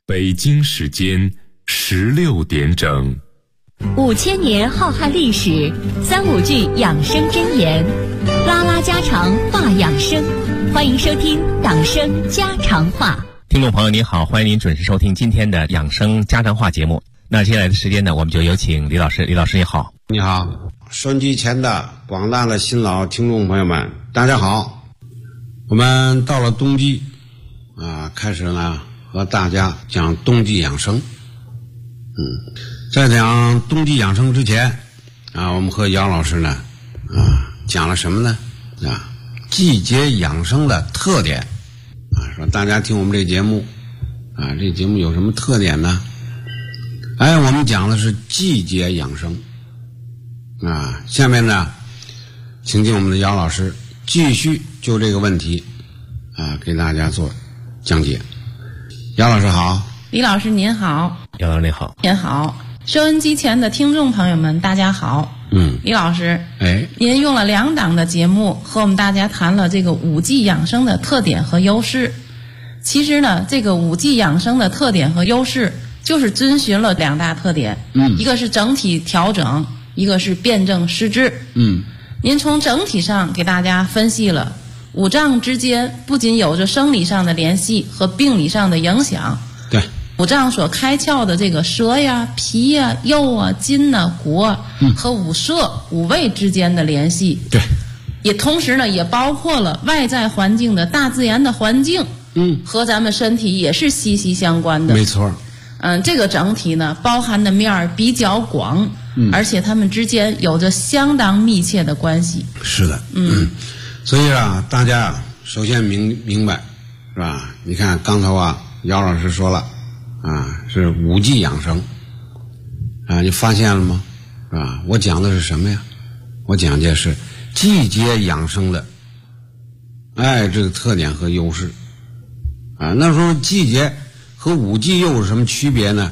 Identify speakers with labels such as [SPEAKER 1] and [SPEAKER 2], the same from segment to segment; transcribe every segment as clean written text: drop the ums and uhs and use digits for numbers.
[SPEAKER 1] 北京时间16点整。
[SPEAKER 2] 5000年浩瀚历史，35句养生箴言，拉拉家常话养生，欢迎收听党声家常话。
[SPEAKER 3] 听众朋友您好，欢迎您准时收听今天的养生家常话节目。那接下来的时间呢，我们就有请李老师。李老师你好。
[SPEAKER 4] 你好，收音机前的广大的新老听众朋友们，大家好。我们到了冬季开始呢和大家讲冬季养生。在讲冬季养生之前我们和姚老师呢讲了什么呢？季节养生的特点说大家听我们这节目这节目有什么特点呢？我们讲的是季节养生下面呢请进我们的姚老师继续就这个问题给大家做讲解。姚老师好。
[SPEAKER 5] 李老师您好。
[SPEAKER 3] 姚老师您好。
[SPEAKER 5] 您好，收音机前的听众朋友们大家好。李老师，您用了2档的节目和我们大家谈了这个5季养生的特点和优势。其实呢，这个5季养生的特点和优势就是遵循了2大特点，一个是整体调整，一个是辨证施治。您从整体上给大家分析了五脏之间不仅有着生理上的联系和病理上的影响，
[SPEAKER 4] 对，
[SPEAKER 5] 五脏所开窍的这个舌呀、脾呀、右啊、筋啊、骨啊和五色、五味之间的联系，
[SPEAKER 4] 对，
[SPEAKER 5] 也同时呢也包括了外在环境的大自然的环境，和咱们身体也是息息相关的。
[SPEAKER 4] 没错。
[SPEAKER 5] 这个整体呢包含的面儿比较广，而且它们之间有着相当密切的关系。
[SPEAKER 4] 是的。所以大家首先明白是吧？你看刚才姚老师说了是5季养生你发现了吗？是吧？我讲的是什么呀？我讲的是季节养生的这个特点和优势那时候季节和5季又有什么区别呢？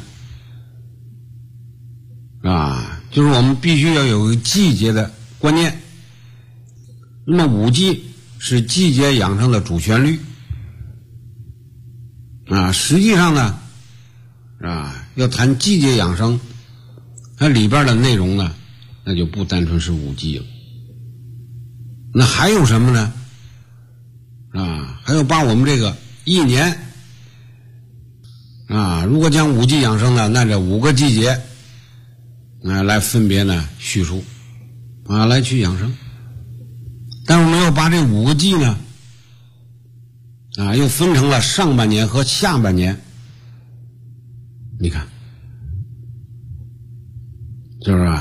[SPEAKER 4] 就是我们必须要有个季节的观念。那么5季是季节养生的主旋律实际上呢要谈季节养生，它里边的内容呢那就不单纯是5季了，那还有什么呢？还有把我们这个一年如果讲5季养生呢，那这5个季节来分别呢叙述来去养生。但是我们要把这5个季呢又分成了上半年和下半年。你看是不是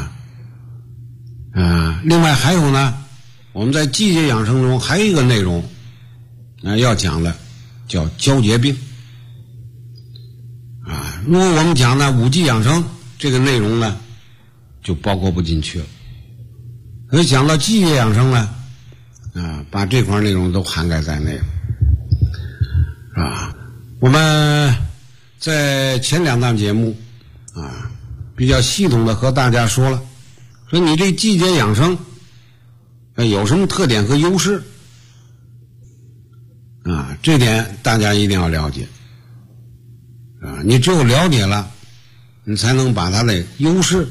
[SPEAKER 4] 另外还有呢，我们在季节养生中还有一个内容要讲的叫交节病如果我们讲呢5季养生这个内容呢就包括不进去了。所以讲到季节养生呢把这块内容都涵盖在内了我们在前2档节目比较系统的和大家说了，说你这季节养生有什么特点和优势这点大家一定要了解你只有了解了，你才能把它的优势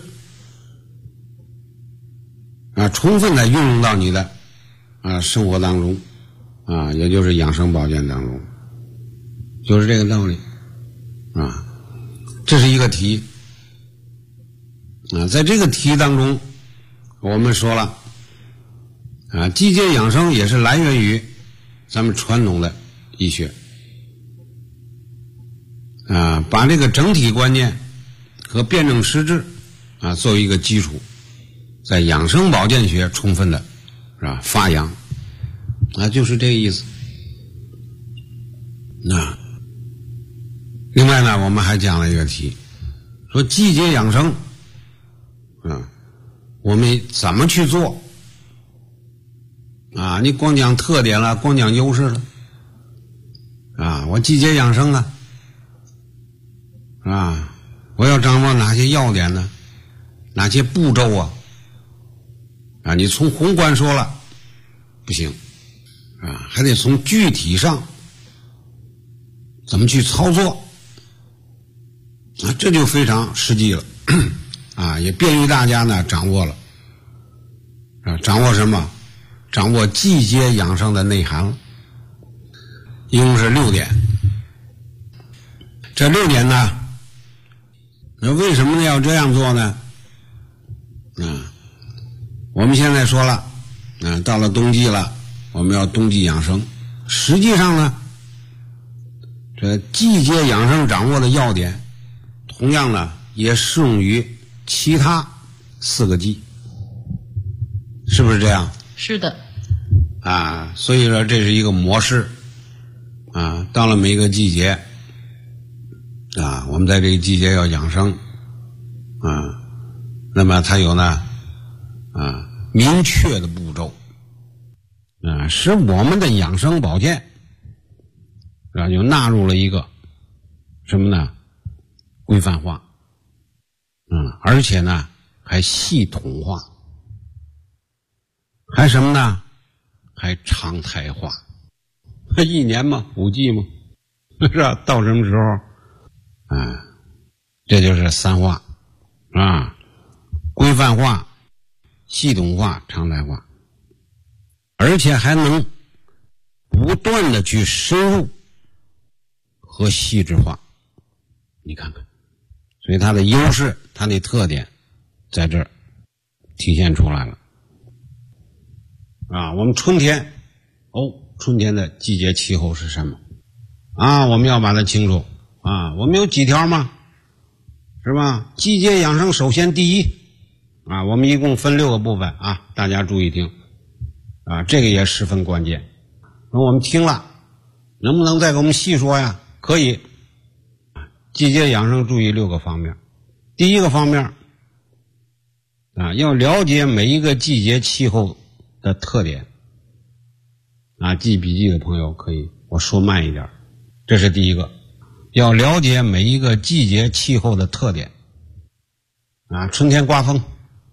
[SPEAKER 4] 充分的运用到你的生活当中也就是养生保健当中，就是这个道理这是一个题在这个题当中我们说了季节养生也是来源于咱们传统的医学把这个整体观念和辨证施治作为一个基础，在养生保健学充分的发扬就是这个意思。另外呢我们还讲了一个题，说季节养生我们怎么去做你光讲特点了，光讲优势了我季节养生我要掌握哪些要点呢？哪些步骤你从宏观说了不行还得从具体上怎么去操作啊，这就非常实际了啊，也便于大家呢掌握了啊，掌握什么？掌握季节养生的内涵了。一共是6点，这6点呢，那为什么要这样做呢？我们现在说了，到了冬季了，我们要冬季养生。实际上呢，这季节养生掌握的要点，同样呢也适用于其他4个季，是不是这样？
[SPEAKER 5] 是的。
[SPEAKER 4] 所以说这是一个模式到了每一个季节我们在这个季节要养生那么它有呢明确的步骤使我们的养生保健就纳入了一个什么呢？规范化而且呢还系统化，还什么呢？还常态化。1年嘛，5季嘛，是吧？到什么时候这就是3化规范化、系统化、常态化，而且还能不断的去深入和细致化。你看看，所以它的优势、它的特点在这儿体现出来了我们春天春天的季节气候是什么我们要把它清楚我们有几条吗？是吧？季节养生首先第一我们一共分6个部分大家注意听这个也十分关键。那我们听了能不能再给我们细说呀？可以。季节养生注意6个方面。第一个方面要了解每一个季节气候的特点记笔记的朋友可以我说慢一点，这是第一个，要了解每一个季节气候的特点春天刮风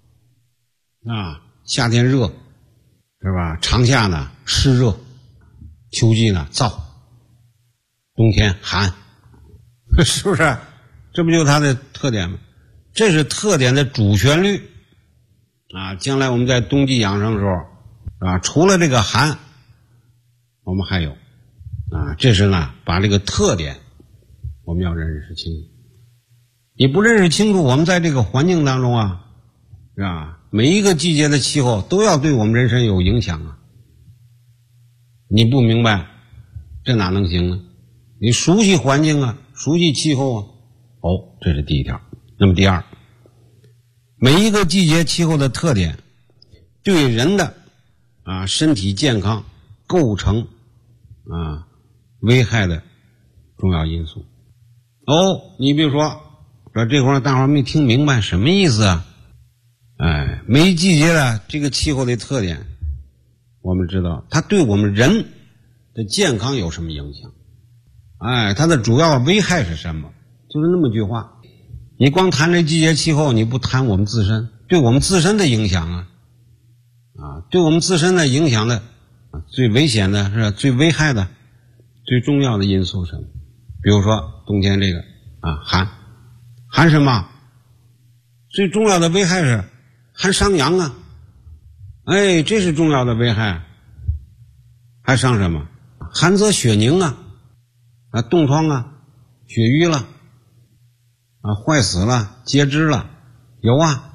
[SPEAKER 4] 夏天热是吧？长夏呢湿热，秋季呢燥，冬天寒，是不是？这不就是它的特点吗？这是特点的主旋律将来我们在冬季养生的时候除了这个寒，我们还有这是呢把这个特点我们要认识清楚。你不认识清楚，我们在这个环境当中是吧？每一个季节的气候都要对我们人身有影响你不明白，这哪能行呢？你熟悉环境熟悉气候这是第一条。那么第二，每一个季节气候的特点对人的身体健康构成危害的重要因素。你比如说这会儿大伙儿没听明白什么意思每一季节的这个气候的特点，我们知道它对我们人的健康有什么影响它的主要危害是什么？就是那么句话。你光谈这季节气候，你不谈我们自身对我们自身的影响对我们自身的影响的最危险的是最危害的最重要的因素是什么？比如说冬天这个寒什么？最重要的危害是寒伤阳这是重要的危害。还伤什么？寒则血凝冻疮血瘀了坏死了，截肢了，有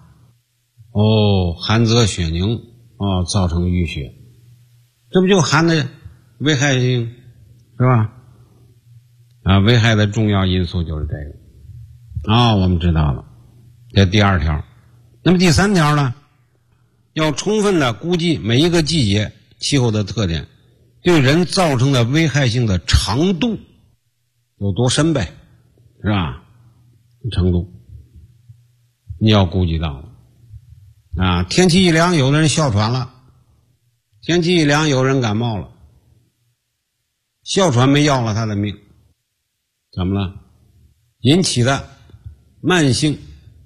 [SPEAKER 4] 寒则血凝造成淤血，这不就寒的危害性是吧？危害的重要因素就是这个我们知道了，这第二条。那么第三条呢？要充分的估计每一个季节气候的特点对人造成的危害性的长度有多深呗，是吧？程度你要估计到了天气一凉，有的人哮喘了；天气一凉，有人感冒了。哮喘没要了他的命，怎么了？引起的慢性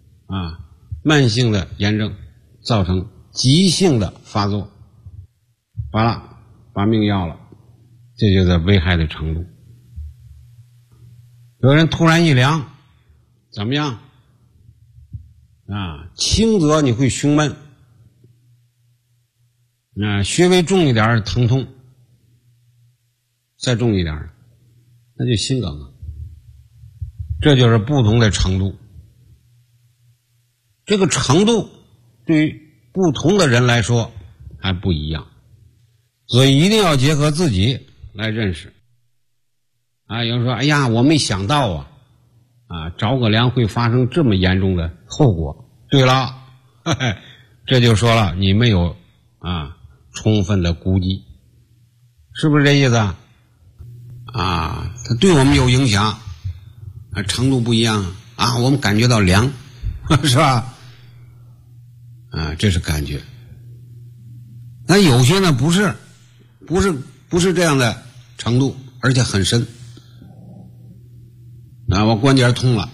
[SPEAKER 4] 的炎症，造成急性的发作，完了把命要了，这就是危害的程度。有人突然一凉， 怎么样？轻则你会胸闷，稍微重一点疼痛，再重一点那就心梗了。这就是不同的程度，这个程度对于不同的人来说还不一样，所以一定要结合自己来认识。有人说哎呀我没想到着个凉会发生这么严重的后果。对了，这就说了你没有充分的估计，是不是这意思它对我们有影响程度不一样我们感觉到凉是吧这是感觉。那有些呢不是这样的程度，而且很深我关节痛了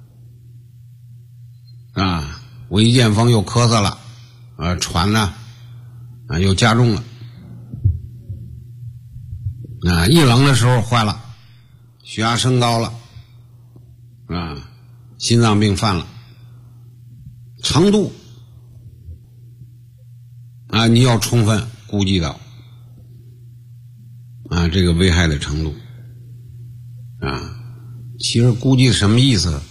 [SPEAKER 4] 我一见风又咳嗽了喘呢又加重了一冷的时候坏了，血压升高了心脏病犯了，程度你要充分估计到这个危害的程度其实估计什么意思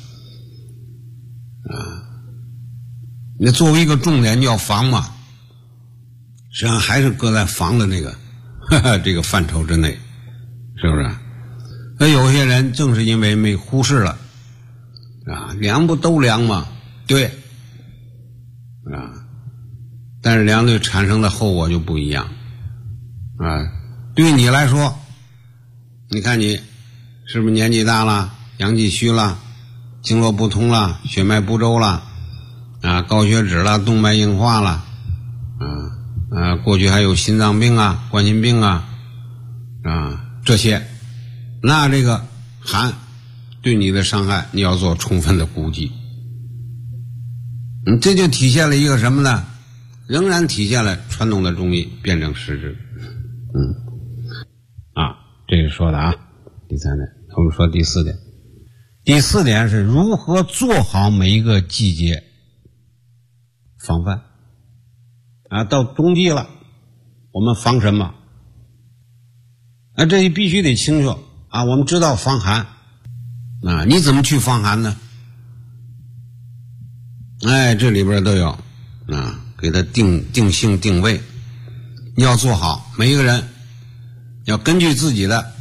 [SPEAKER 4] 你作为一个重点，你要防嘛，实际上还是搁在防的那个这个范畴之内，是不是？那有些人正是因为没忽视了凉不都凉吗？对但是凉对产生的后果就不一样对你来说，你看你是不是年纪大了，阳气虚了，经络不通了，血脉不周了高血脂了，动脉硬化了过去还有心脏病冠心病这些，那这个寒对你的伤害你要做充分的估计这就体现了一个什么呢？仍然体现了传统的中医辩证施治这是说的第3点。我们说第4点。第4点是如何做好每一个季节防范到冬季了我们防什么这必须得清楚我们知道防寒你怎么去防寒呢？这里边都有给它定性定位，你要做好，每一个人要根据自己的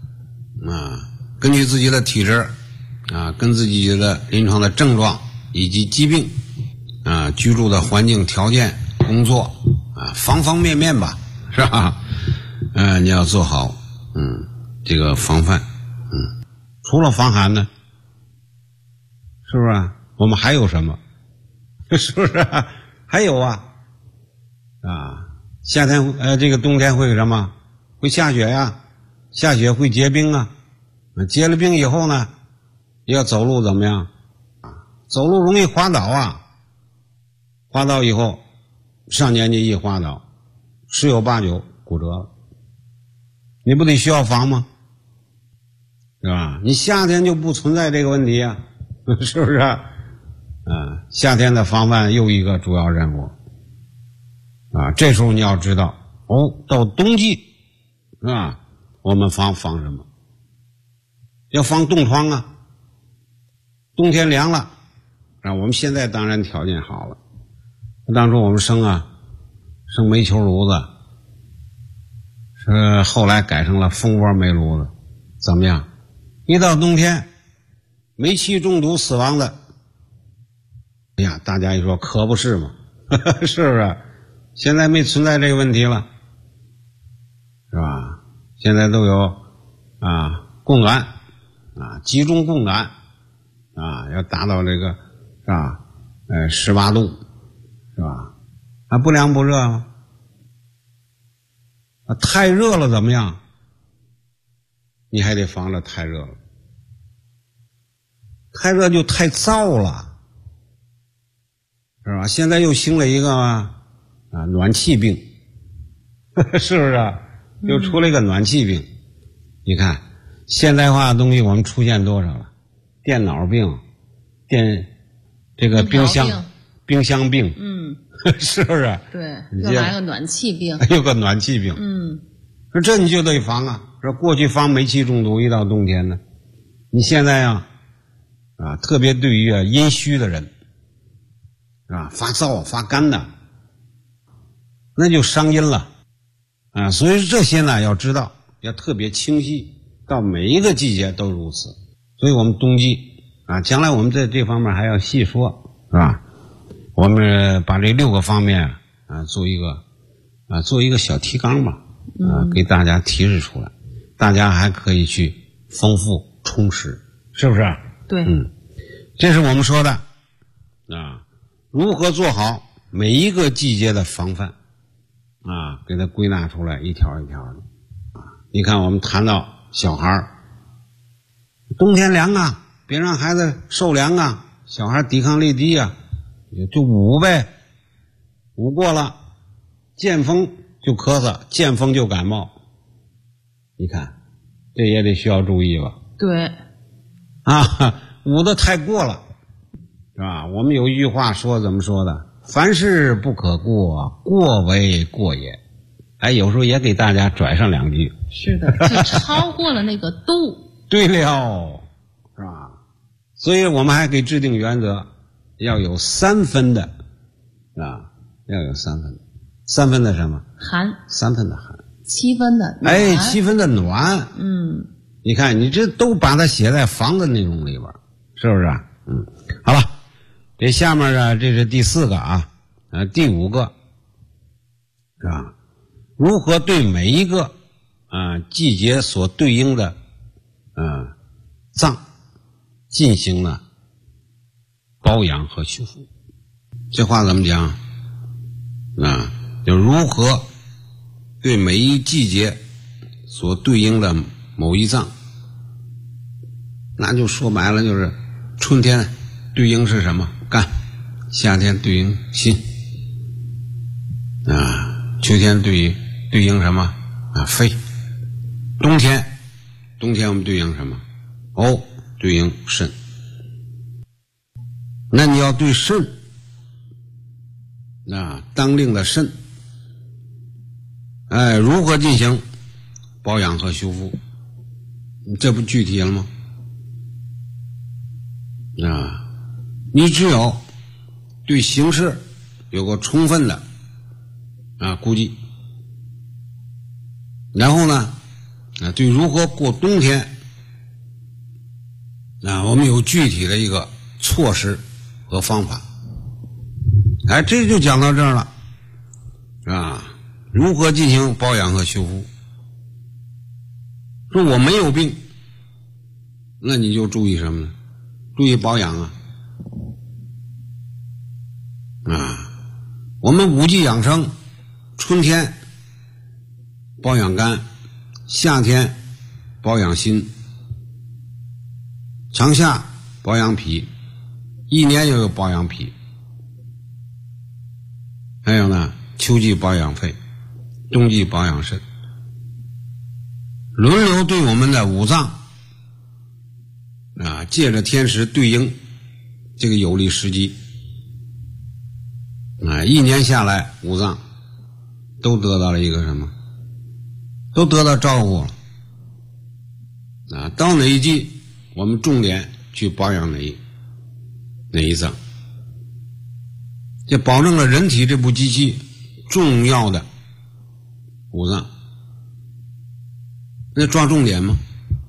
[SPEAKER 4] 体质跟自己的临床的症状以及疾病居住的环境条件工作方方面面吧，是吧你要做好这个防范除了防寒呢，是不是我们还有什么是不是还有夏天这个冬天会什么？会下雪下雪会结冰结了冰以后呢要走路怎么样走路容易滑倒滑倒以后上年纪一滑倒十有八九骨折了，你不得需要防吗？是吧？你夏天就不存在这个问题是不是夏天的防范又一个主要任务这时候你要知道到冬季我们防什么？要防冻疮冬天凉了我们现在当然条件好了，当初我们生煤球炉子，是后来改成了蜂窝煤炉子，怎么样？一到冬天煤气中毒死亡的，哎呀，大家一说可不是嘛是不是？现在没存在这个问题了，是吧？现在都有供暖集中供暖要达到这个是吧18度，是吧？不凉不热吗？太热了怎么样？你还得防着太热了，太热就太燥了，是吧？现在又兴了一个暖气病是不是又出了一个暖气病你看现代化的东西我们出现多少了？电脑病、 这个冰箱病，是不是？
[SPEAKER 5] 对，又来个暖气病，
[SPEAKER 4] 有个暖气病，说这你就得防啊。说过去防煤气中毒，一到冬天呢，你现在啊，特别对于阴虚的人，发燥发干的，那就伤阴了所以这些呢要知道，要特别清晰，到每一个季节都如此。所以我们冬季将来我们在这方面还要细说，是吧？我们把这6个方面做一个小提纲吧，给大家提示出来，大家还可以去丰富充实，是不是？
[SPEAKER 5] 对，
[SPEAKER 4] 这是我们说的如何做好每一个季节的防范给它归纳出来，一条一条的你看我们谈到小孩冬天凉别让孩子受凉小孩抵抗力低就捂呗，捂过了见风就咳嗽，见风就感冒，你看这也得需要注意吧？
[SPEAKER 5] 对
[SPEAKER 4] 捂得太过了，是吧？我们有一句话说怎么说的？凡事不可过，过为过也。有时候也给大家拽上2句。
[SPEAKER 5] 是的，就超过了那个度。
[SPEAKER 4] 对了，是吧？所以我们还给制定原则，要有3分的要有3分的，3分的什么？寒。3分的寒
[SPEAKER 5] ，7分的暖。
[SPEAKER 4] 7分的暖。你看你这都把它写在防的内容里边，是不是好了，这下面这是第4个第5个是吧？如何对每一个季节所对应的脏进行了保养和修复。这话怎么讲就如何对每一季节所对应的某一脏，那就说白了就是春天对应是什么？肝。夏天对应心秋天对应什么肺。冬天我们对应什么？对应肾。那你要对肾当令的肾如何进行保养和修复？这不具体了吗？你只有对形势有个充分的估计，然后呢对如何过冬天我们有具体的一个措施和方法。这就讲到这儿了如何进行保养和修复？说我没有病，那你就注意什么呢？注意保养我们5季养生，春天保养肝，夏天保养心，长夏保养脾，一年又有保养脾，还有呢秋季保养肺，冬季保养肾，轮流对我们的5脏借着天时对应这个有利时机一年下来5脏都得到了一个什么？都得到照顾了到哪一季我们重点去保养哪一脏，这保证了人体这部机器重要的5脏。那抓重点吗？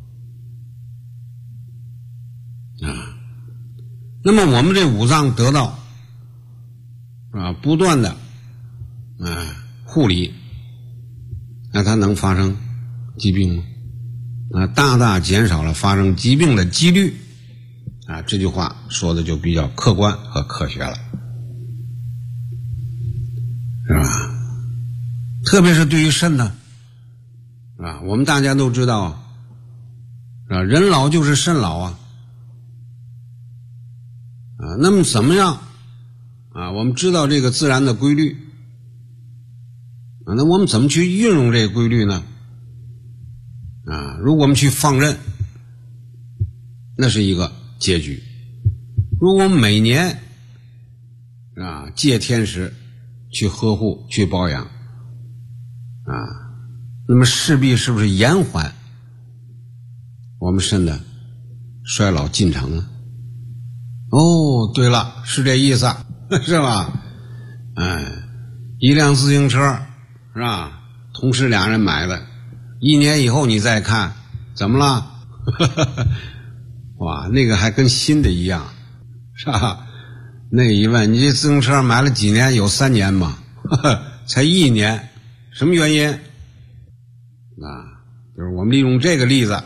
[SPEAKER 4] 那么我们这5脏得到不断的护理，那它能发生疾病吗？大大减少了发生疾病的几率这句话说的就比较客观和科学了，是吧？特别是对于肾呢我们大家都知道人老就是肾老那么怎么样我们知道这个自然的规律那我们怎么去运用这个规律呢？如果我们去放任，那是一个结局； 如果每年借天时去呵护去保养那么势必是不是延缓我们肾的衰老进程呢？哦，对了，是这意思是吧？一辆自行车是吧？同时俩人买的，1年以后你再看怎么了？哇，那个还跟新的一样是吧？那一问你这自行车买了几年？有3年吗？才1年，什么原因？就是我们利用这个例子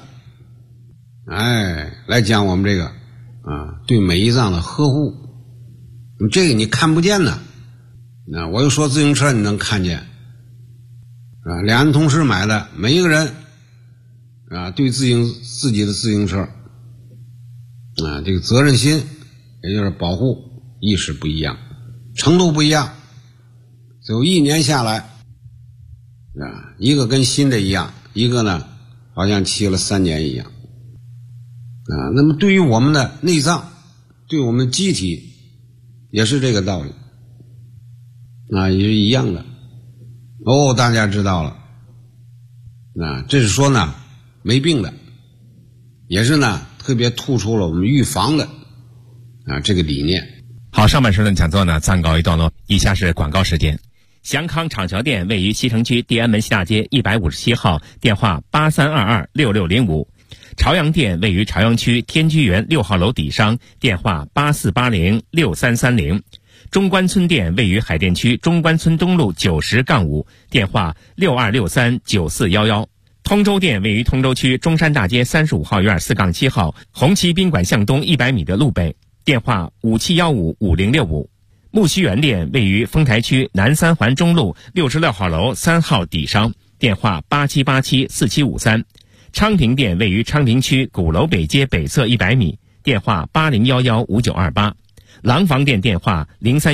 [SPEAKER 4] 来讲我们这个对每一脏的呵护。这个你看不见呢，我又说自行车你能看见俩人同时买的，每一个人对自己的自行车这个责任心也就是保护意识不一样，程度不一样，只有1年下来一个跟新的一样，一个呢好像骑了3年一样那么对于我们的内脏，对我们的机体也是这个道理也是一样的。大家知道了这是说呢没病的，也是呢特别突出了我们预防的这个理念。
[SPEAKER 3] 好，上半时的讲座呢暂告一段落，以下是广告时间。祥康厂桥店位于西城区地安门西大街157号，电话83226605。朝阳店位于朝阳区天居园6号楼底商，电话84806330。中关村店位于海淀区中关村东路90-5，电话62639411。通州店位于通州区中山大街35号院4-7号，红旗宾馆向东100米的路北，电话57155065。木樨园店位于丰台区南三环中路66号楼3号底商，电话87874753。昌平店位于昌平区鼓楼北街北侧100米，电话80115928。廊坊店电话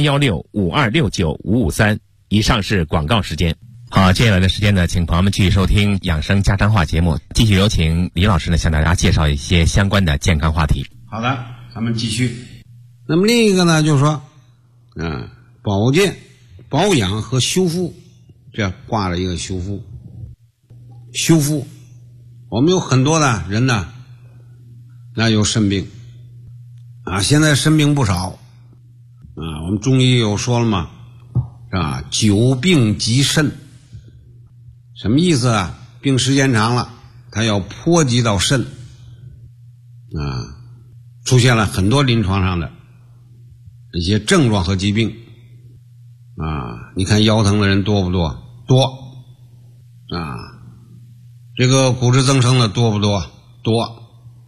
[SPEAKER 3] 031652695553。以上是广告时间。好，接下来的时间呢，请朋友们继续收听养生家常话节目，继续有请李老师呢向大家介绍一些相关的健康话题。
[SPEAKER 4] 好的，咱们继续。那么另一个呢，就是说保健、保养和修复，这挂了一个修复。修复，我们有很多的人呢，有肾病现在肾病不少我们中医有说了嘛，是吧？久病及肾，什么意思啊？病时间长了，它要波及到肾出现了很多临床上的一些症状和疾病你看腰疼的人多不多？多这个骨质增生的多不多？多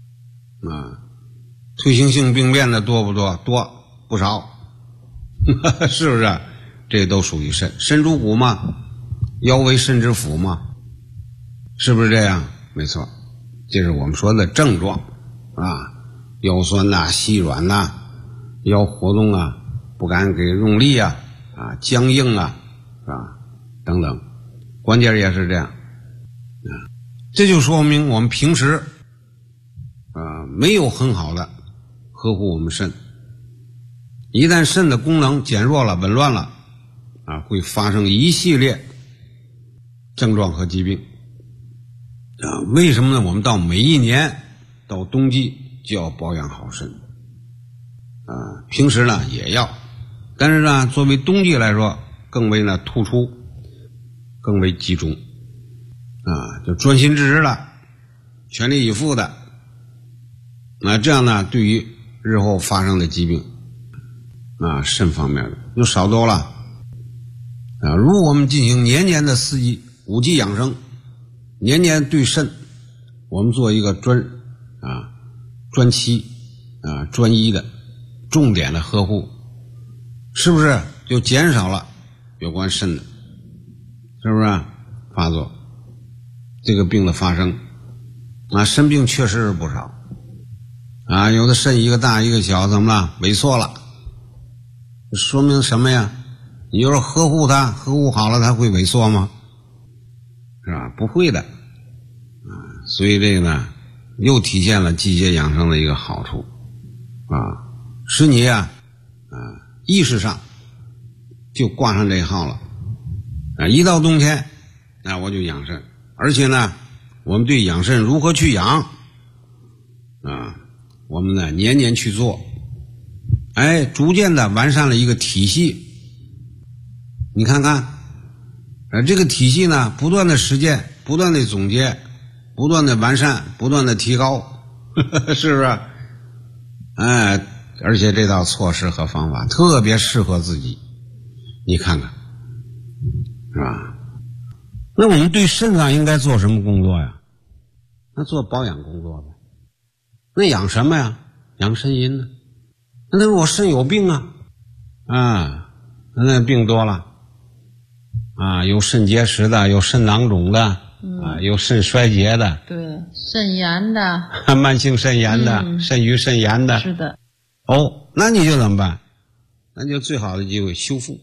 [SPEAKER 4] 退行性病变的多不多？多，不少是不是？这都属于肾。肾主骨嘛，腰为肾之府嘛，是不是这样？没错，这是我们说的症状腰酸膝软腰活动不敢给用力僵硬是吧？等等，关键也是这样这就说明我们平时没有很好的呵护我们肾，一旦肾的功能减弱了、紊乱了会发生一系列症状和疾病为什么呢？我们到每一年到冬季就要保养好肾平时呢也要，但是呢作为冬季来说更为呢突出，更为集中就专心致志了，全力以赴的这样呢对于日后发生的疾病肾方面的就少多了如果我们进行年年的4季5季养生，年年对肾我们做一个专期专一的重点的呵护，是不是就减少了有关肾的是不是发作这个病的发生肾病确实是不少有的肾一个大一个小，怎么了？萎缩了，说明什么呀？你就是呵护它，呵护好了它会萎缩吗？是吧？不会的所以这个呢又体现了季节养生的一个好处使你意识上就挂上这一号了。一到冬天，我就养肾，而且呢，我们对养肾如何去养我们呢年年去做，逐渐的完善了一个体系。你看看，这个体系呢，不断的实践，不断的总结，不断的完善，不断的提高，是不是？而且这套措施和方法特别适合自己，你看看，是吧？那我们对肾脏应该做什么工作呀？那做保养工作呗。那养什么呀？养肾阴呢？那我肾有病那病多了有肾结石的，有肾囊肿的有肾衰竭的，
[SPEAKER 5] 对，肾炎的，
[SPEAKER 4] 慢性肾炎的，肾盂肾炎的，
[SPEAKER 5] 是的。
[SPEAKER 4] 那你就怎么办？那就最好的机会修复。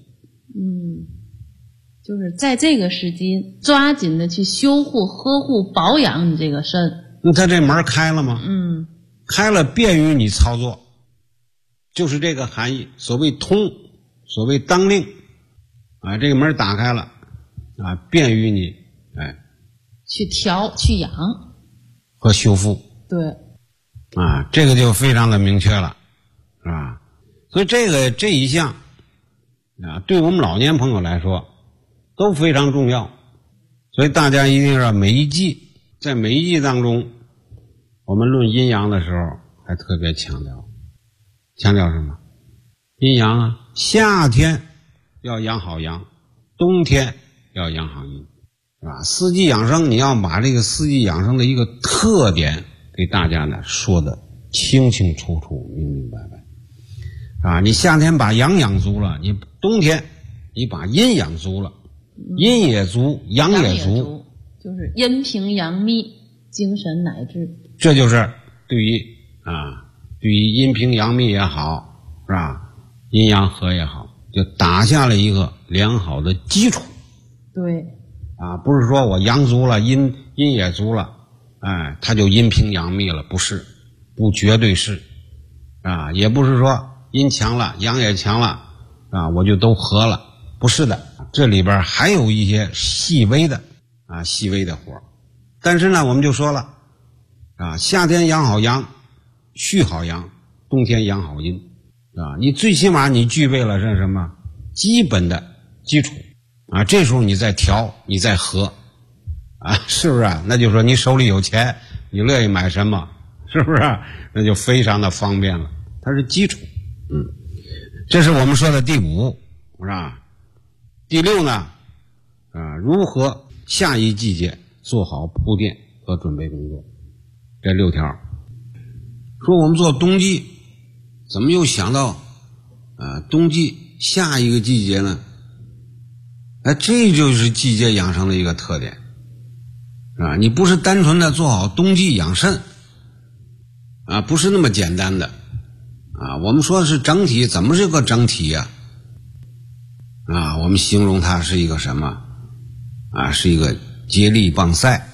[SPEAKER 5] 就是在这个时机抓紧的去修护、呵护、保养你这个肾。
[SPEAKER 4] 那他这门开了吗？开了，便于你操作，就是这个含义。所谓通，所谓当令这个门打开了便于你
[SPEAKER 5] 去调、去养
[SPEAKER 4] 和修复。
[SPEAKER 5] 对
[SPEAKER 4] 这个就非常的明确了，是吧？所以这一项对我们老年朋友来说都非常重要。所以大家一定要在每一季当中，我们论阴阳的时候还特别强调什么？阴阳夏天要养好阳，冬天要养好阴，是吧？四季养生，你要把这个四季养生的一个特点给大家呢说的清清楚楚、明明白白，你夏天把阳养足了，你冬天你把阴养足了，阴也足，阳也足，
[SPEAKER 5] 就是阴平阳秘，精神乃至。
[SPEAKER 4] 这就是对于阴平阳秘也好，是吧？阴阳和也好，就打下了一个良好的基础。
[SPEAKER 5] 对
[SPEAKER 4] 不是说我阳足了，阴也足了，它就阴平阳秘了，不是，不绝对是也不是说阴强了，阳也强了我就都和了，不是的，这里边还有一些细微的活。但是呢，我们就说了夏天养好阳，蓄好阳，冬天养好阴你最起码你具备了是什么基本的基础这时候你再调，你再和是不是那就说你手里有钱，你乐意买什么，是不是那就非常的方便了，它是基础。这是我们说的第5，是吧？第6呢如何下一季节做好铺垫和准备工作。这6条说我们做冬季，怎么又想到冬季下一个季节呢？这就是季节养生的一个特点你不是单纯的做好冬季养肾不是那么简单的我们说的是整体，怎么是个整体呀我们形容它是一个什么是一个接力棒赛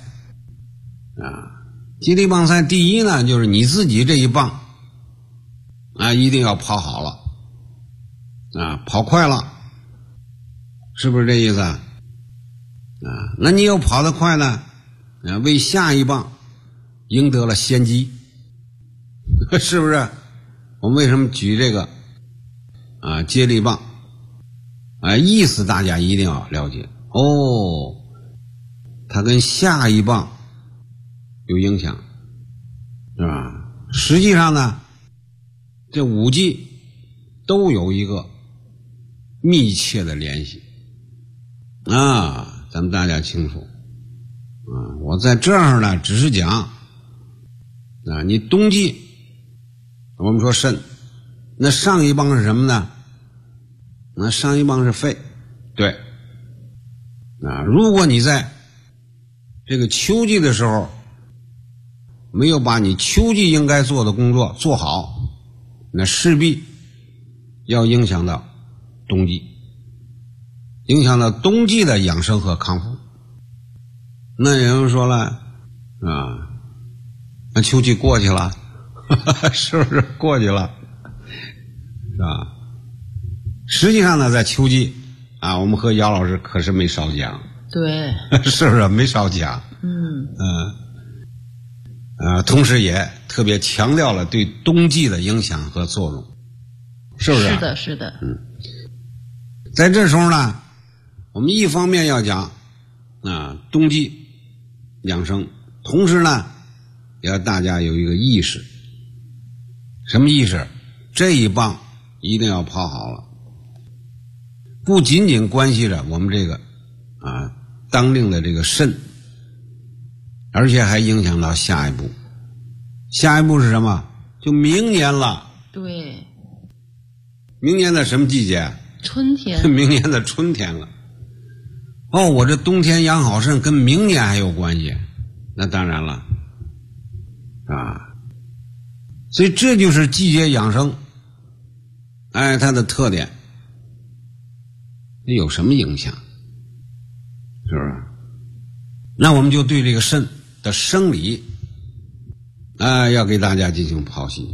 [SPEAKER 4] 接力棒赛第一呢，就是你自己这一棒一定要跑好了跑快了，是不是这意思那你要跑得快呢为下一棒赢得了先机是不是？我们为什么举这个接力棒意思大家一定要了解它跟下一棒有影响，是吧？实际上呢，这5季都有一个密切的联系咱们大家清楚我在这儿呢只是讲你冬季我们说肾，那上一棒是什么呢？那上一棒是肺，对如果你在这个秋季的时候没有把你秋季应该做的工作做好，那势必要影响到冬季，影响到冬季的养生和康复。那有人说了那秋季过去了是不是过去了是吧？实际上呢，在秋季啊，我们和姚老师可是没少讲，
[SPEAKER 5] 对，
[SPEAKER 4] 是不是没少讲？同时也特别强调了对冬季的影响和作用，是不是？
[SPEAKER 5] 是的，是的。
[SPEAKER 4] 在这时候呢，我们一方面要讲冬季养生，同时呢，也要大家有一个意识。什么意识？这一棒一定要跑好了，不仅仅关系着我们这个当令的这个肾，而且还影响到下一步。下一步是什么？就明年了。
[SPEAKER 5] 对，
[SPEAKER 4] 明年的什么季节？
[SPEAKER 5] 春天。
[SPEAKER 4] 明年的春天了。我这冬天养好肾跟明年还有关系？那当然了所以这就是季节养生它的特点。有什么影响？是不是？那我们就对这个肾的生理要给大家进行剖析。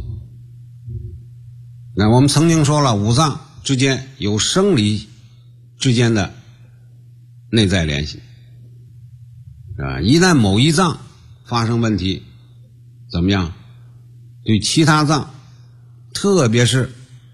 [SPEAKER 4] 那我们曾经说了，五脏之间有生理之间的内在联系一旦某一脏发生问题，怎么样？对其他脏，特别是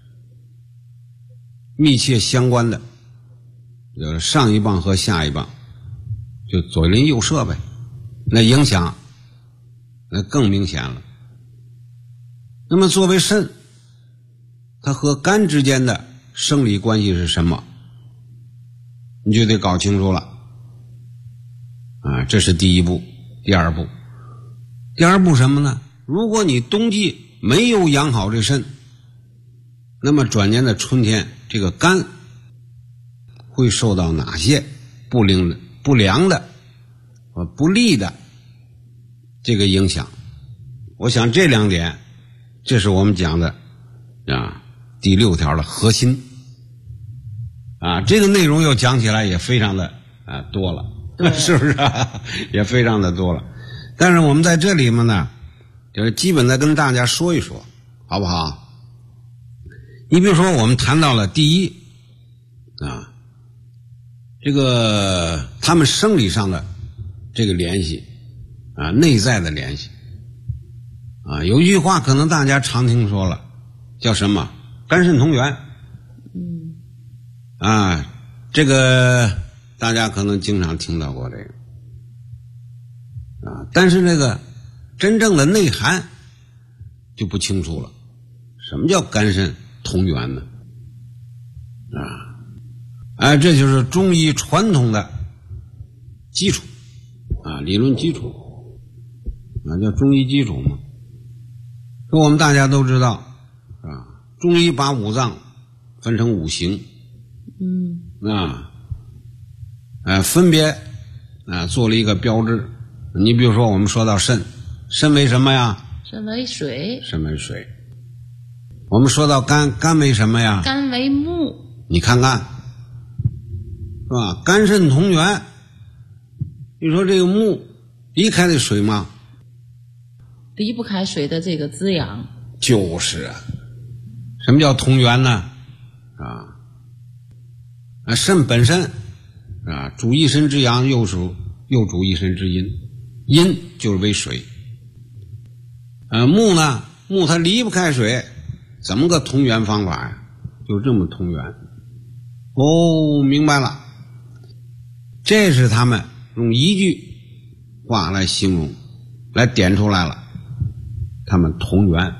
[SPEAKER 4] 密切相关的上一棒和下一棒，就左邻右舍呗，那影响那更明显了。那么作为肾，它和肝之间的生理关系是什么？你就得搞清楚了这是第一步。第二步什么呢？如果你冬季没有养好这肾，那么转年的春天，这个肝会受到哪些不良的不利的这个影响？我想这两点，这是我们讲的第6条的核心这个内容又讲起来也非常的多了，是不是也非常的多了。但是我们在这里面呢，就是基本的跟大家说一说，好不好？你比如说我们谈到了第一这个他们生理上的这个联系内在的联系有一句话可能大家常听说了，叫什么？肝肾同源。这个大家可能经常听到过这个但是这个真正的内涵就不清楚了。什么叫肝肾同源呢？这就是中医传统的基础理论基础叫中医基础嘛。说我们大家都知道中医把五脏分成5行分别做了一个标志。你比如说我们说到肾为什么呀？
[SPEAKER 5] 肾为水。
[SPEAKER 4] 肾为水。我们说到肝为什么呀？
[SPEAKER 5] 肝为木。
[SPEAKER 4] 你看看是吧？肝肾同源，你说这个木离开了水吗？
[SPEAKER 5] 离不开水的这个滋养。
[SPEAKER 4] 就是什么叫同源呢？肾本身主一身之阳，又主一身之阴，阴就是为水。木呢？木它离不开水，怎么个同源方法呀？就这么同源。明白了。这是他们用一句话来形容，来点出来了，他们同源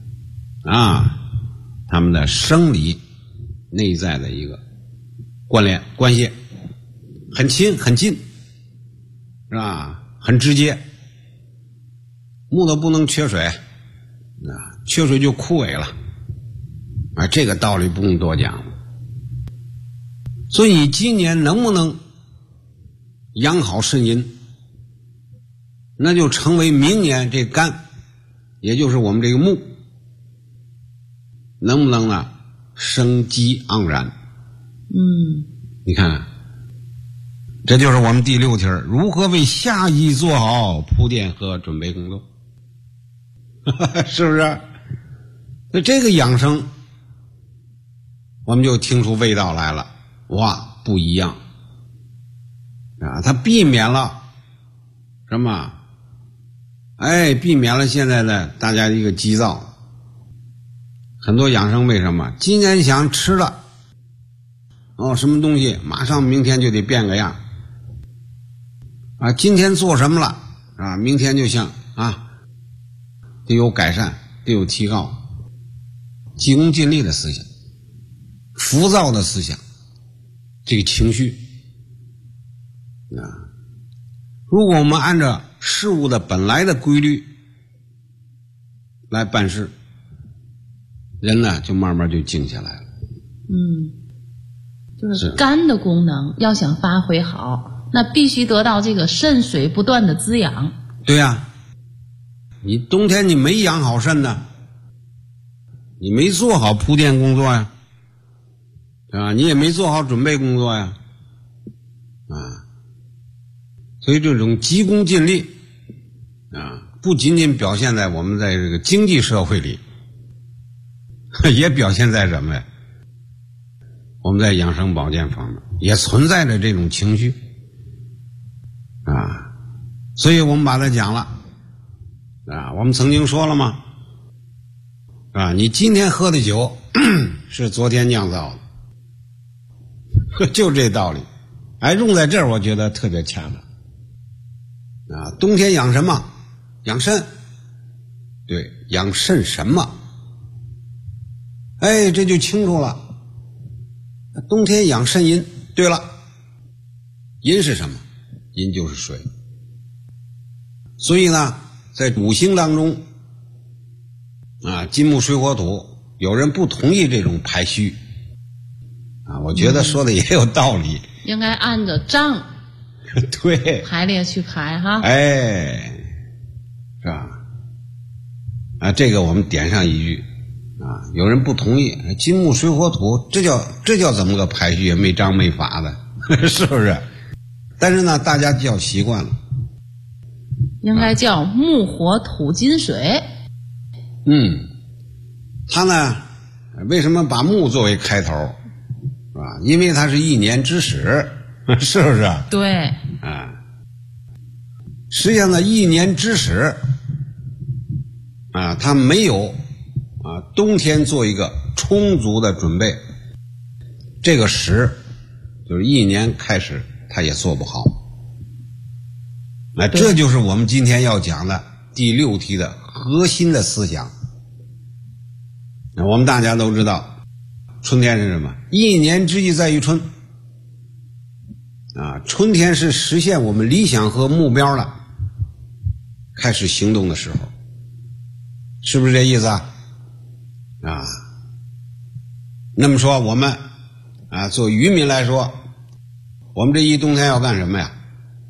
[SPEAKER 4] 他们的生理内在的一个关系很亲很近，是吧？很直接。木头不能缺水缺水就枯萎了这个道理不用多讲了。所以你今年能不能养好肾阴，那就成为明年这肝，也就是我们这个木，能不能生机盎然。你看这就是我们第6题，如何为下季做好铺垫和准备工作是不是？那这个养生我们就听出味道来了，哇，不一样啊！它避免了什么？避免了现在的大家一个急躁。很多养生为什么今天想吃了什么东西，马上明天就得变个样啊！今天做什么了啊？明天就想得有改善，得有提高，急功近利的思想，浮躁的思想，这个情绪如果我们按照事物的本来的规律来办事，人呢就慢慢就静下来了。
[SPEAKER 5] 就是肝的功能要想发挥好，那必须得到这个肾水不断的滋养。
[SPEAKER 4] 对呀，你冬天你没养好肾呢，你没做好铺垫工作呀，对吧？你也没做好准备工作呀，所以这种急功近利不仅仅表现在我们在这个经济社会里，也表现在什么呀？我们在养生保健方面也存在着这种情绪所以我们把它讲了我们曾经说了吗？你今天喝的酒是昨天酿造的，就这道理。用在这儿我觉得特别恰当冬天养什么？养肾。对，养肾什么？这就清楚了。冬天养肾阴。对了，阴是什么？阴就是水。所以呢，在五行当中金木水火土，有人不同意这种排序我觉得说的也有道理。
[SPEAKER 5] 应该按着脏
[SPEAKER 4] 对
[SPEAKER 5] 排列去排哈。
[SPEAKER 4] 是吧？这个我们点上一句有人不同意，金木水火土，这叫怎么个排序？也没章没法的，是不是？但是呢，大家叫习惯了，
[SPEAKER 5] 应该叫木火土金水。
[SPEAKER 4] 他呢，为什么把木作为开头？是吧？因为它是一年之始，是不是？
[SPEAKER 5] 对。
[SPEAKER 4] 实际上呢，一年之始它没有冬天做一个充足的准备，这个始就是一年开始他也做不好。这就是我们今天要讲的第6题的核心的思想。我们大家都知道，春天是什么？一年之计在于春春天是实现我们理想和目标的开始行动的时候，是不是这意思那么说我们作为渔民来说，我们这一冬天要干什么呀？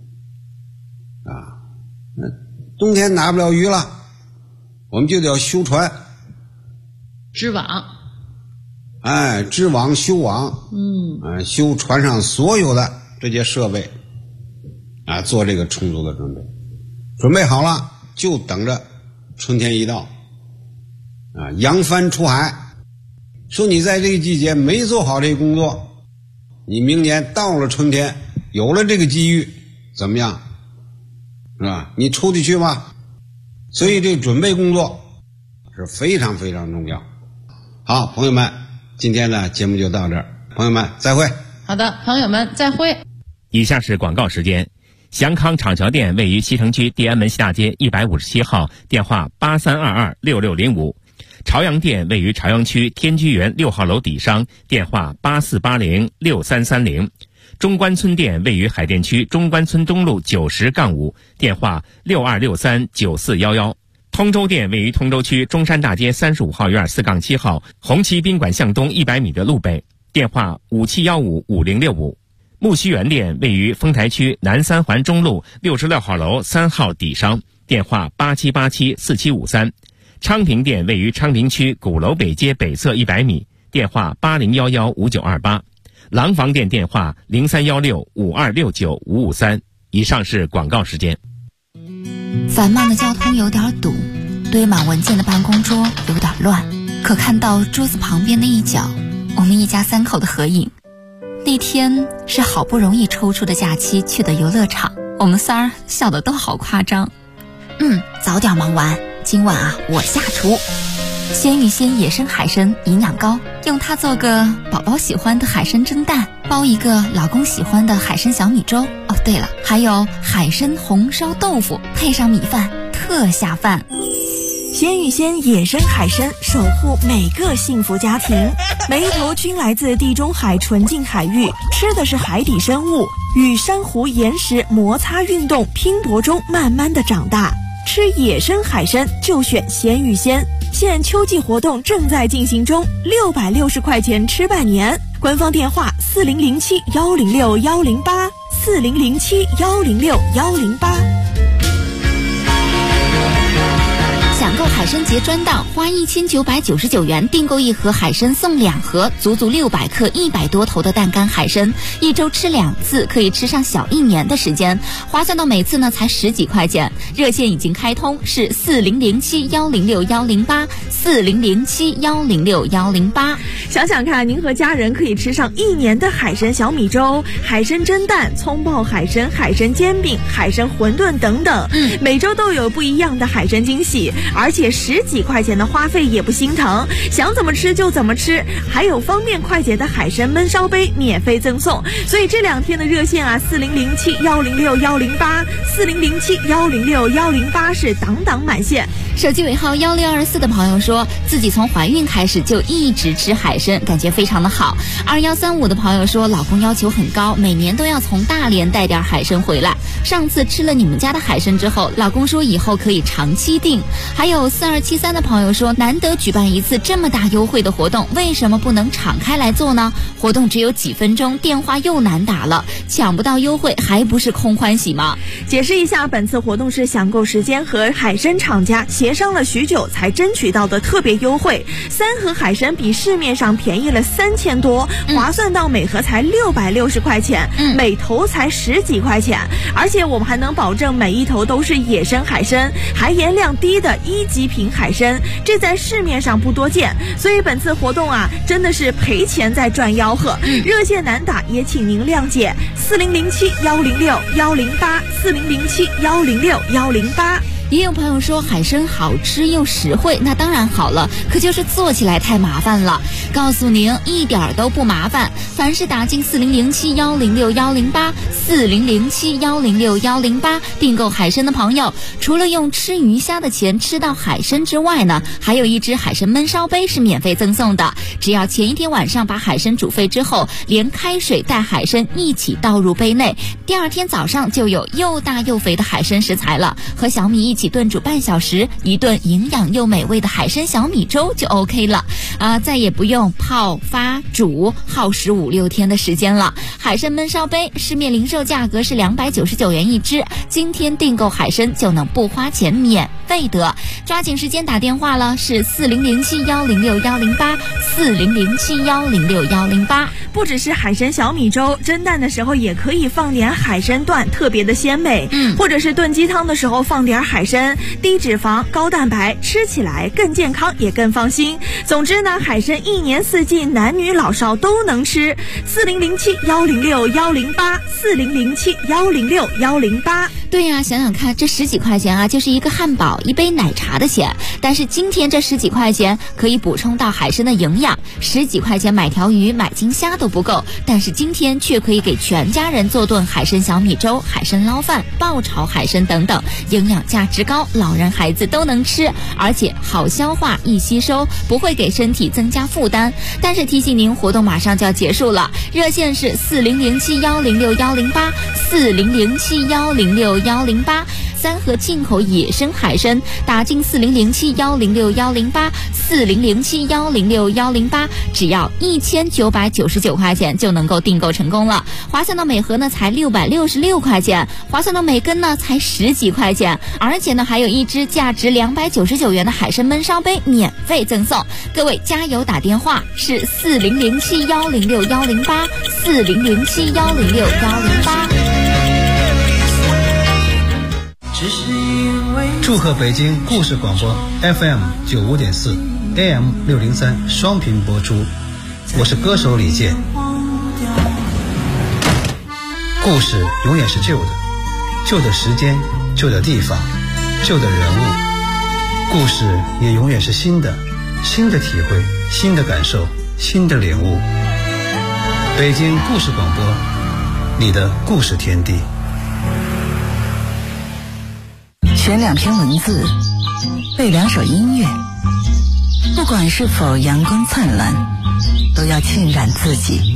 [SPEAKER 4] 冬天拿不了鱼了，我们就得要修船，
[SPEAKER 5] 织网，
[SPEAKER 4] 织网修网，修船上所有的这些设备做这个充足的准备。准备好了，就等着春天一到扬帆出海。说你在这个季节没做好这个工作，你明年到了春天有了这个机遇，怎么样？是吧？你出得去吗？所以这准备工作是非常非常重要。好，朋友们，今天的节目就到这儿，朋友们再会。
[SPEAKER 5] 好的，朋友们再会。
[SPEAKER 3] 以下是广告时间。祥康厂桥店位于西城区地安门西大街157号，电话83226605。朝阳店位于朝阳区天居园6号楼底商，电话84806330。中关村店位于海淀区中关村东路90-5，电话62639411。通州店位于通州区中山大街35号院4-7号，红旗宾馆向东100米的路北，电话57155065。木樨园店位于丰台区南三环中路66号楼3号底商，电话87874753。昌平店位于昌平区鼓楼北街北侧100米，电话80115928。廊坊店电话031652695553。以上是广告时间。
[SPEAKER 6] 繁忙的交通有点堵，堆满文件的办公桌有点乱，可看到桌子旁边的一角我们一家3口的合影。那天是好不容易抽出的假期去的游乐场，我们仨笑得都好夸张。早点忙完，今晚啊我下厨。鲜芋仙野生海参营养高，用它做个宝宝喜欢的海参蒸蛋，包一个老公喜欢的海参小米粥。哦，对了，还有海参红烧豆腐，配上米饭，特下饭。
[SPEAKER 7] 鲜芋仙野生海参守护每个幸福家庭，每一头均来自地中海纯净海域，吃的是海底生物，与珊瑚岩石摩擦运动拼搏中慢慢的长大。吃野生海参就选鲜芋仙，现秋季活动正在进行中，660块钱吃半年。官方电话4007106108，4007106108。
[SPEAKER 6] 享购海参节专档，花1999元订购1盒海参送2盒，足600克100多头的淡干海参，1周吃2次，可以吃上小1年的时间，划算到每次呢才10几块钱。热线已经开通，是4007106108，4007106108。
[SPEAKER 7] 想想看，您和家人可以吃上1年的海参小米粥、海参蒸蛋、葱爆海参、海参煎饼、海参馄饨等等，每周都有不一样的海参惊喜，而且10几块钱的花费也不心疼，想怎么吃就怎么吃，还有方便快捷的海参焖烧杯免费赠送。所以这2天的热线啊，4007106108，4007106108是档档满线。
[SPEAKER 6] 手机尾号1624的朋友说，自己从怀孕开始就一直吃海参，感觉非常的好。2135的朋友说，老公要求很高，每年都要从大连带点海参回来。上次吃了你们家的海参之后，老公说以后可以长期订。还有4273的朋友说，难得举办一次这么大优惠的活动，为什么不能敞开来做呢？活动只有几分钟，电话又难打了，抢不到优惠还不是空欢喜吗？
[SPEAKER 7] 解释一下，本次活动是抢购时间和海参厂家协商了许久才争取到的特别优惠，3盒海参比市面上便宜了3000多，划算到每盒才660块钱，每头才10几块钱，而且我们还能保证每一头都是野生海参，含盐量低的1级品海参，这在市面上不多见，所以本次活动啊，真的是赔钱在赚吆喝。热线难打，也请您谅解，4007106108，4007106108。
[SPEAKER 6] 也有朋友说海参好吃又实惠，那当然好了，可就是做起来太麻烦了。告诉您，一点都不麻烦，凡是打进4007106108，4007106108订购海参的朋友，除了用吃鱼虾的钱吃到海参之外呢，还有1只海参焖烧杯是免费赠送的。只要前一天晚上把海参煮沸之后，连开水带海参一起倒入杯内，第2天早上就有又大又肥的海参食材了，和小米一起炖煮半小时，一顿营养又美味的海参小米粥就 OK 了再也不用泡发煮耗时5、6天的时间了。海参焖烧杯市面零售价格是299元1只，今天订购海参就能不花钱免费得，抓紧时间打电话了，是4007106108，4007106108。
[SPEAKER 7] 不只是海参小米粥，蒸蛋的时候也可以放点海参段，特别的鲜美。或者是炖鸡汤的时候放点海参，低脂肪高蛋白，吃起来更健康也更放心。总之呢，海参1年4季男女老少都能吃。4007106108，4007106108。
[SPEAKER 6] 对呀，想想看，这10几块钱啊，就是一个汉堡、一杯奶茶的钱。但是今天这10几块钱可以补充到海参的营养，10几块钱买条鱼、买斤虾都不够，但是今天却可以给全家人做顿海参小米粥、海参捞饭、爆炒海参等等，营养价值高，老人孩子都能吃，而且好消化、易吸收，不会给身体增加负担。但是提醒您，活动马上就要结束了，热线是4007106108，4007106108。3盒进口野生海参，打进4007106108，4007106108，只要1999块钱就能够订购成功了，划算到每盒呢才666块钱，划算到每根呢才10几块钱，而且呢还有1只价值299元的海参焖烧杯免费赠送。各位加油打电话，是4007106108，4007106108。
[SPEAKER 8] 祝贺北京故事广播 FM 95.4 AM 603双频播出。 我是歌手李健。故事永远是旧的，旧的时间，旧的地方，旧的人物。故事也永远是新的，新的体会，新的感受，新的领悟。北京故事广播，你的故事天地。
[SPEAKER 9] 选2篇文字，背2首音乐，不管是否阳光灿烂，都要浸染自己。